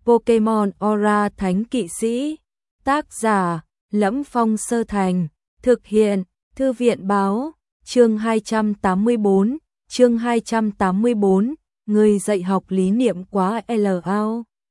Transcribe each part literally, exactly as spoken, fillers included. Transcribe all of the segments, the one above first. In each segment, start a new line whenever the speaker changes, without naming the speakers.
Pokemon Aura Thánh Kỵ Sĩ. Tác giả: Lẫm Phong Sơ Thành. Thực hiện: Thư viện báo. Chương hai trăm tám mươi bốn. Chương hai trăm tám mươi bốn. Người dạy học lý niệm quá L O.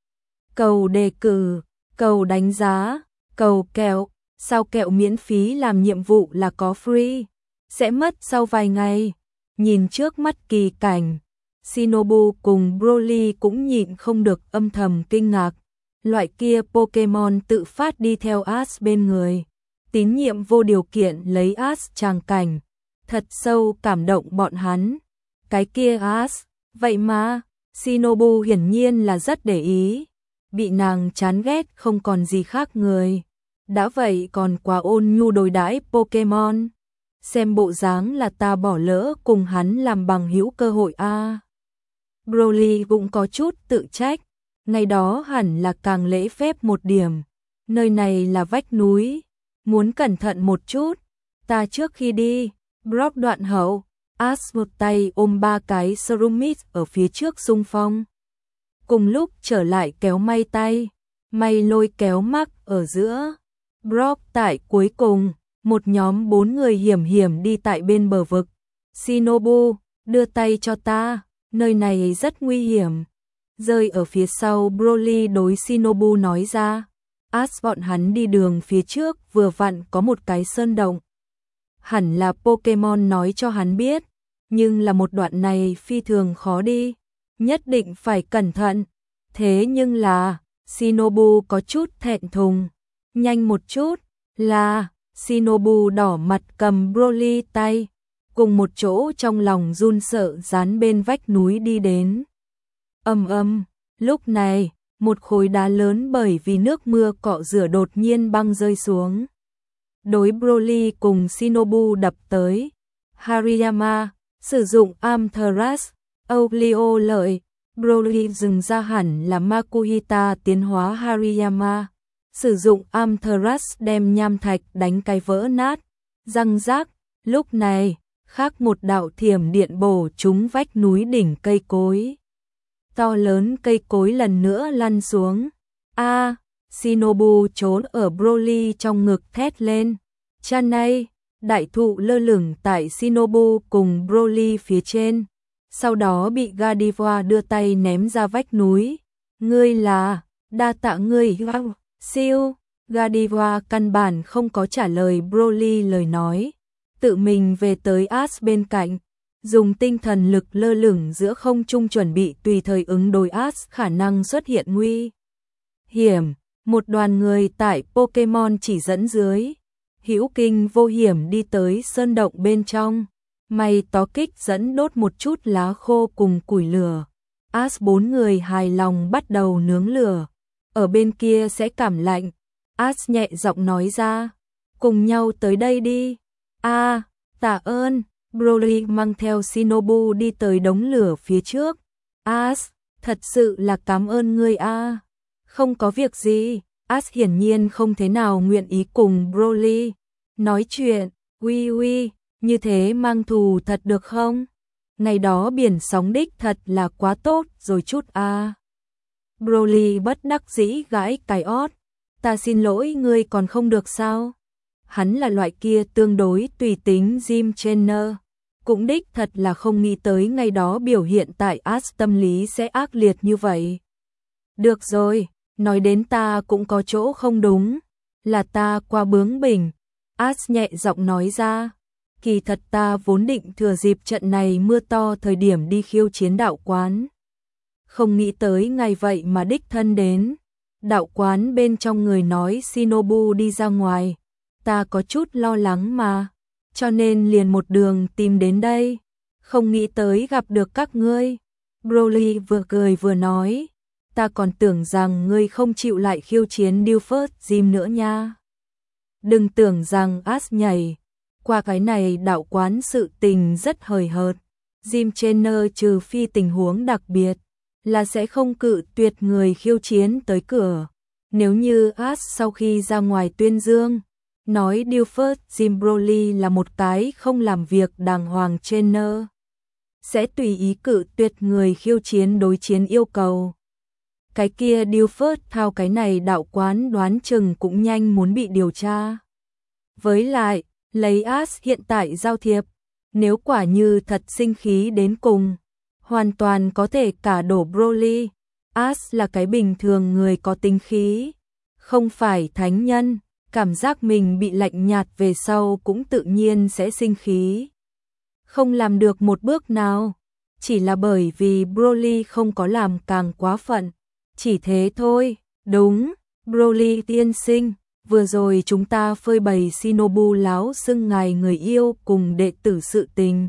Cầu đề cử, cầu đánh giá, cầu kẹo. Sao kẹo miễn phí làm nhiệm vụ là có free? Sẽ mất sau vài ngày. Nhìn trước mắt kỳ cảnh, Shinobu cùng Broly cũng nhịn không được âm thầm kinh ngạc. Loại kia Pokemon tự phát đi theo Ash bên người, tín nhiệm vô điều kiện lấy Ash tràng cảnh, thật sâu cảm động bọn hắn. Cái kia Ash, vậy mà, Shinobu hiển nhiên là rất để ý, bị nàng chán ghét không còn gì khác người. Đã vậy còn quá ôn nhu đối đãi Pokemon. Xem bộ dáng là ta bỏ lỡ cùng hắn làm bằng hữu cơ hội a. À. Broly cũng có chút tự trách, ngày đó hẳn là càng lễ phép một điểm. Nơi này là vách núi, muốn cẩn thận một chút. Ta trước khi đi, Brock đoạn hậu, Ash một tay ôm ba cái Shroomis ở phía trước xung phong. Cùng lúc trở lại kéo may tay, may lôi kéo Mark ở giữa. Brock tại cuối cùng, một nhóm bốn người hiểm hiểm đi tại bên bờ vực. Shinobu, đưa tay cho ta, nơi này rất nguy hiểm. Rơi ở phía sau, Broly đối Shinobu nói ra. Ash bọn hắn đi đường phía trước vừa vặn có một cái sơn động. Hẳn là Pokemon nói cho hắn biết, nhưng là một đoạn này phi thường khó đi, nhất định phải cẩn thận. Thế nhưng là, Shinobu có chút thẹn thùng. Nhanh một chút, là, Shinobu đỏ mặt cầm Broly tay, cùng một chỗ trong lòng run sợ dán bên vách núi đi đến. Ầm ầm, lúc này, một khối đá lớn bởi vì nước mưa cọ rửa đột nhiên băng rơi xuống. Đối Broly cùng Shinobu đập tới. Hariyama, sử dụng Amaterasu, Oblio lợi. Broly dừng ra hẳn là Makuhita tiến hóa Hariyama. Sử dụng Amaterasu đem nham thạch đánh cái vỡ nát. Răng rác, lúc này, khác một đạo thiểm điện bổ trúng vách núi đỉnh cây cối. To lớn cây cối lần nữa lăn xuống. A, à, Shinobu trốn ở Broly trong ngực thét lên. Chanay, đại thụ lơ lửng tại Shinobu cùng Broly phía trên. Sau đó bị Gardevoir đưa tay ném ra vách núi. Ngươi là, đa tạ ngươi. Siêu, Gardevoir căn bản không có trả lời Broly lời nói. Tự mình về tới Ash bên cạnh, dùng tinh thần lực lơ lửng giữa không trung chuẩn bị tùy thời ứng đối Ash khả năng xuất hiện nguy hiểm. Một đoàn người tại Pokemon chỉ dẫn dưới, hữu kinh vô hiểm đi tới sơn động bên trong. May tó kích dẫn đốt một chút lá khô cùng củi lửa. Ash bốn người hài lòng bắt đầu nướng lửa. Ở bên kia sẽ cảm lạnh. Ash nhẹ giọng nói ra. Cùng nhau tới đây đi. A, à, tạ ơn. Broly mang theo Shinobu đi tới đống lửa phía trước. Ash, thật sự là cảm ơn ngươi a. À. Không có việc gì. Ash hiển nhiên không thế nào nguyện ý cùng Broly nói chuyện. Uy uy, như thế mang thù thật được không? Ngày đó biển sóng đích thật là quá tốt rồi chút a. À. Broly bất đắc dĩ gãi cái ót. Ta xin lỗi ngươi còn không được sao? Hắn là loại kia tương đối tùy tính gym trainer. Cũng đích thật là không nghĩ tới ngày đó biểu hiện tại Ash tâm lý sẽ ác liệt như vậy. Được rồi, nói đến ta cũng có chỗ không đúng. Là ta quá bướng bỉnh. Ash nhẹ giọng nói ra. Kỳ thật ta vốn định thừa dịp trận này mưa to thời điểm đi khiêu chiến đạo quán. Không nghĩ tới ngày vậy mà đích thân đến. Đạo quán bên trong người nói Shinobu đi ra ngoài. Ta có chút lo lắng mà. Cho nên liền một đường tìm đến đây. Không nghĩ tới gặp được các ngươi. Broly vừa cười vừa nói. Ta còn tưởng rằng ngươi không chịu lại khiêu chiến Dilfert Gym nữa nha. Đừng tưởng rằng Ash nhảy. Qua cái này đạo quán sự tình rất hời hợt. Gym trainer trừ phi tình huống đặc biệt là sẽ không cự tuyệt người khiêu chiến tới cửa. Nếu như Ash sau khi ra ngoài tuyên dương, nói Dilfert Gym Broly là một cái không làm việc đàng hoàng trainer, sẽ tùy ý cự tuyệt người khiêu chiến đối chiến yêu cầu. Cái kia Dilford thao cái này đạo quán đoán chừng cũng nhanh muốn bị điều tra. Với lại, lấy Ash hiện tại giao thiệp, nếu quả như thật sinh khí đến cùng, hoàn toàn có thể cả đổ Broly. Ash là cái bình thường người có tính khí, không phải thánh nhân, cảm giác mình bị lạnh nhạt về sau cũng tự nhiên sẽ sinh khí. Không làm được một bước nào, chỉ là bởi vì Broly không có làm càng quá phận, chỉ thế thôi. Đúng, Broly tiên sinh, vừa rồi chúng ta phơi bày Shinobu láo xưng ngài người yêu cùng đệ tử sự tình.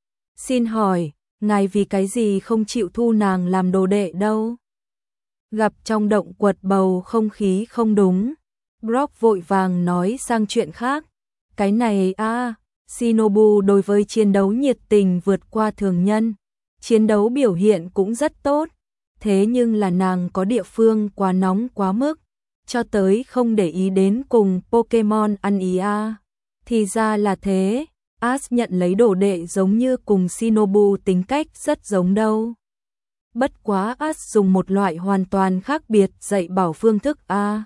Xin hỏi, ngài vì cái gì không chịu thu nàng làm đồ đệ đâu? Gặp trong động quật bầu không khí không đúng, Brock vội vàng nói sang chuyện khác. Cái này a, à, Shinobu đối với chiến đấu nhiệt tình vượt qua thường nhân, chiến đấu biểu hiện cũng rất tốt, thế nhưng là nàng có địa phương quá nóng quá mức, cho tới không để ý đến cùng Pokemon ăn ý a. À. Thì ra là thế, Ash nhận lấy đồ đệ giống như cùng Shinobu tính cách rất giống đâu. Bất quá Ash dùng một loại hoàn toàn khác biệt dạy bảo phương thức a. À.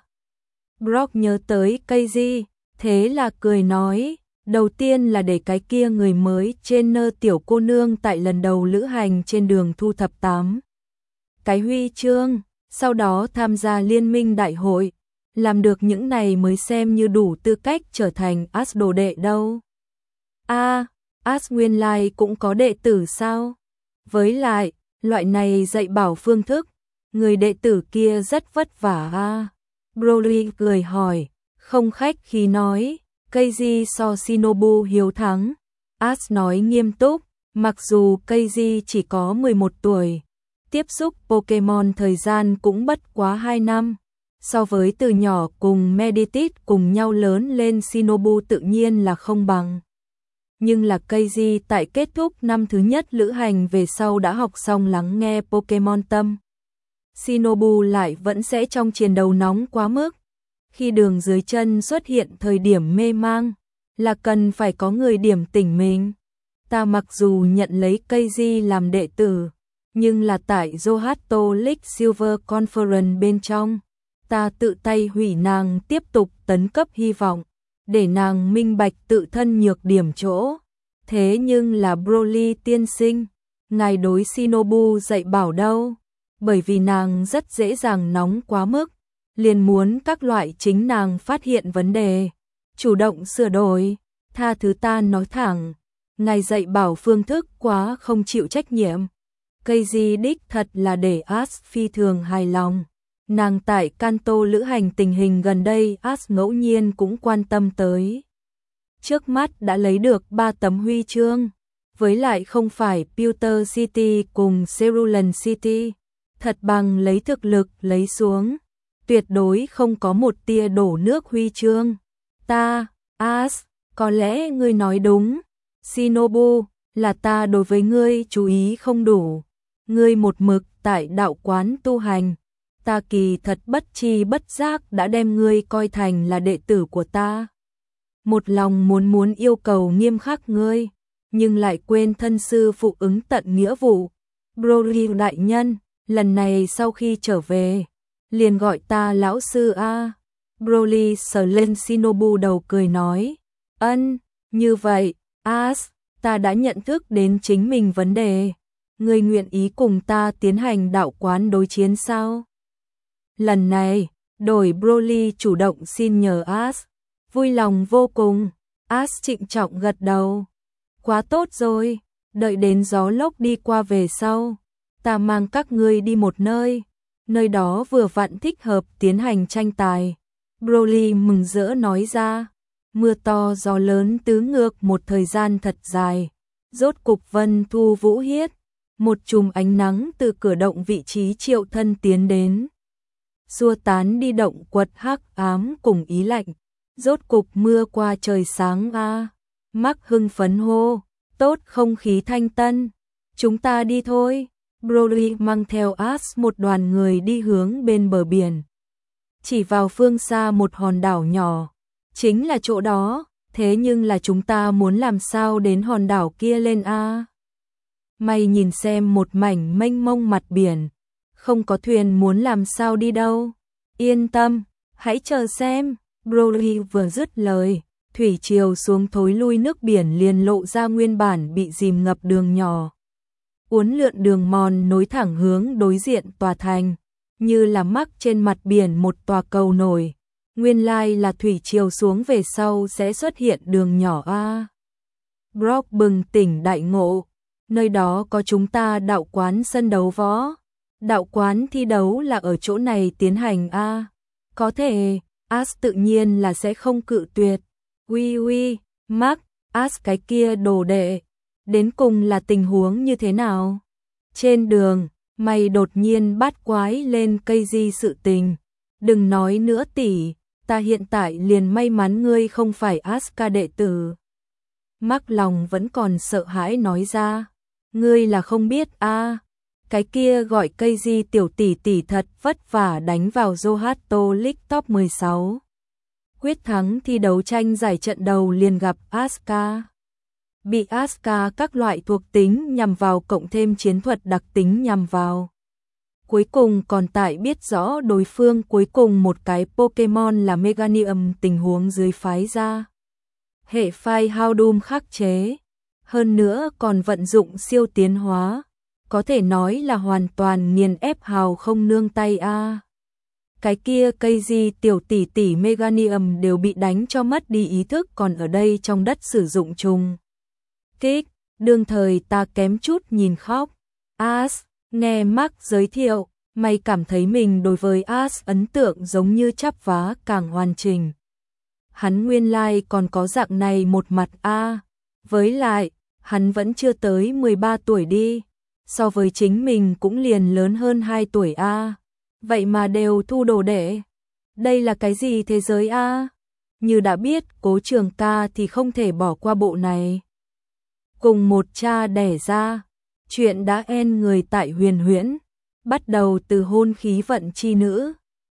Brock nhớ tới cây gì, thế là cười nói, đầu tiên là để cái kia người mới trên nơ tiểu cô nương tại lần đầu lữ hành trên đường thu thập tám cái huy chương, sau đó tham gia liên minh đại hội, làm được những này mới xem như đủ tư cách trở thành Ash đồ đệ đâu. A, à, Ash nguyên lai cũng có đệ tử sao? Với lại, loại này dạy bảo phương thức, người đệ tử kia rất vất vả a. À. Broly cười hỏi, không khách khí nói, Keiji so Shinobu hiếu thắng. Ash nói nghiêm túc, mặc dù Keiji chỉ có mười một tuổi, tiếp xúc Pokemon thời gian cũng bất quá hai năm, so với từ nhỏ cùng Meditit cùng nhau lớn lên Shinobu tự nhiên là không bằng. Nhưng là Keiji tại kết thúc năm thứ nhất lữ hành về sau đã học xong lắng nghe Pokemon tâm. Shinobu lại vẫn sẽ trong chiến đấu nóng quá mức. Khi đường dưới chân xuất hiện thời điểm mê mang, là cần phải có người điểm tỉnh mình. Ta mặc dù nhận lấy Keiji làm đệ tử, nhưng là tại Johto League Silver Conference bên trong, ta tự tay hủy nàng tiếp tục tấn cấp hy vọng, để nàng minh bạch tự thân nhược điểm chỗ. Thế nhưng là Broly tiên sinh, ngài đối Shinobu dạy bảo đâu? Bởi vì nàng rất dễ dàng nóng quá mức, liền muốn các loại chính nàng phát hiện vấn đề, chủ động sửa đổi. Tha thứ ta nói thẳng, ngài dạy bảo phương thức quá không chịu trách nhiệm. Keiji đích thật là để Ash phi thường hài lòng. Nàng tại Kanto lữ hành tình hình gần đây Ash ngẫu nhiên cũng quan tâm tới. Trước mắt đã lấy được ba tấm huy chương, với lại không phải Pewter City cùng Cerulean City, thật bằng lấy thực lực lấy xuống, tuyệt đối không có một tia đổ nước huy chương. Ta, Ash, có lẽ ngươi nói đúng, Shinobu, là ta đối với ngươi chú ý không đủ, ngươi một mực tại đạo quán tu hành, ta kỳ thật bất tri bất giác đã đem ngươi coi thành là đệ tử của ta. Một lòng muốn muốn yêu cầu nghiêm khắc ngươi, nhưng lại quên thân sư phụ ứng tận nghĩa vụ. Broly đại nhân, lần này sau khi trở về, liền gọi ta lão sư a. Broly sờ lên Shinobu đầu cười nói, ân, như vậy, Ash, ta đã nhận thức đến chính mình vấn đề. Ngươi nguyện ý cùng ta tiến hành đạo quán đối chiến sao? Lần này, đổi Broly chủ động xin nhờ Ash, vui lòng vô cùng. Ash trịnh trọng gật đầu. Quá tốt rồi, đợi đến gió lốc đi qua về sau, ta mang các ngươi đi một nơi, nơi đó vừa vặn thích hợp tiến hành tranh tài. Broly mừng rỡ nói ra, mưa to gió lớn tứ ngược một thời gian thật dài, rốt cục vân thu vũ hiết, một chùm ánh nắng từ cửa động vị trí Triệu Thân tiến đến, xua tán đi động quật hắc ám cùng ý lạnh. Rốt cục mưa qua trời sáng a. À. Mắc hưng phấn hô, tốt không khí thanh tân, chúng ta đi thôi. Broly mang theo Ash một đoàn người đi hướng bên bờ biển, chỉ vào phương xa một hòn đảo nhỏ, chính là chỗ đó, thế nhưng là chúng ta muốn làm sao đến hòn đảo kia lên a? À? Mày nhìn xem một mảnh mênh mông mặt biển, không có thuyền muốn làm sao đi đâu. Yên tâm, hãy chờ xem. Broly vừa dứt lời, thủy triều xuống thối lui nước biển liền lộ ra nguyên bản bị dìm ngập đường nhỏ. Uốn lượn đường mòn nối thẳng hướng đối diện tòa thành, như là mắc trên mặt biển một tòa cầu nổi. Nguyên lai là thủy triều xuống về sau sẽ xuất hiện đường nhỏ a. Brock bừng tỉnh đại ngộ, nơi đó có chúng ta đạo quán sân đấu võ. Đạo quán thi đấu là ở chỗ này tiến hành a. Có thể, As tự nhiên là sẽ không cự tuyệt. Uy uy, Mark, As cái kia đồ đệ, đến cùng là tình huống như thế nào? Trên đường, mày đột nhiên bắt quái lên cây di sự tình. Đừng nói nữa tỷ, ta hiện tại liền may mắn ngươi không phải Asuka đệ tử. Mark lòng vẫn còn sợ hãi nói ra, ngươi là không biết a, à, cái kia gọi cây di tiểu tỷ tỷ thật vất vả đánh vào Johto League top mười sáu. Quyết thắng thi đấu tranh giải trận đầu liền gặp Asuka. Bị Asuka các loại thuộc tính nhằm vào cộng thêm chiến thuật đặc tính nhằm vào. Cuối cùng còn tại biết rõ đối phương cuối cùng một cái Pokemon là Meganium tình huống dưới phái ra. Hệ phai Houndoom khắc chế. Hơn nữa còn vận dụng siêu tiến hóa. Có thể nói là hoàn toàn nghiền ép hào không nương tay a. À. Cái kia cây gì tiểu tỷ tỷ Meganium đều bị đánh cho mất đi ý thức còn ở đây trong đất sử dụng trùng kích, đương thời ta kém chút nhìn khóc. As, nghe Mark giới thiệu, mày cảm thấy mình đối với As ấn tượng giống như chắp vá càng hoàn chỉnh. Hắn nguyên lai like còn có dạng này một mặt a, à. Với lại, hắn vẫn chưa tới mười ba tuổi đi, so với chính mình cũng liền lớn hơn hai tuổi a. À. Vậy mà đều thu đồ đệ. Đây là cái gì thế giới a? À? Như đã biết, Cố Trường Ca thì không thể bỏ qua bộ này. Cùng một cha đẻ ra, chuyện đã en người tại Huyền Huyễn, bắt đầu từ hôn khí vận chi nữ.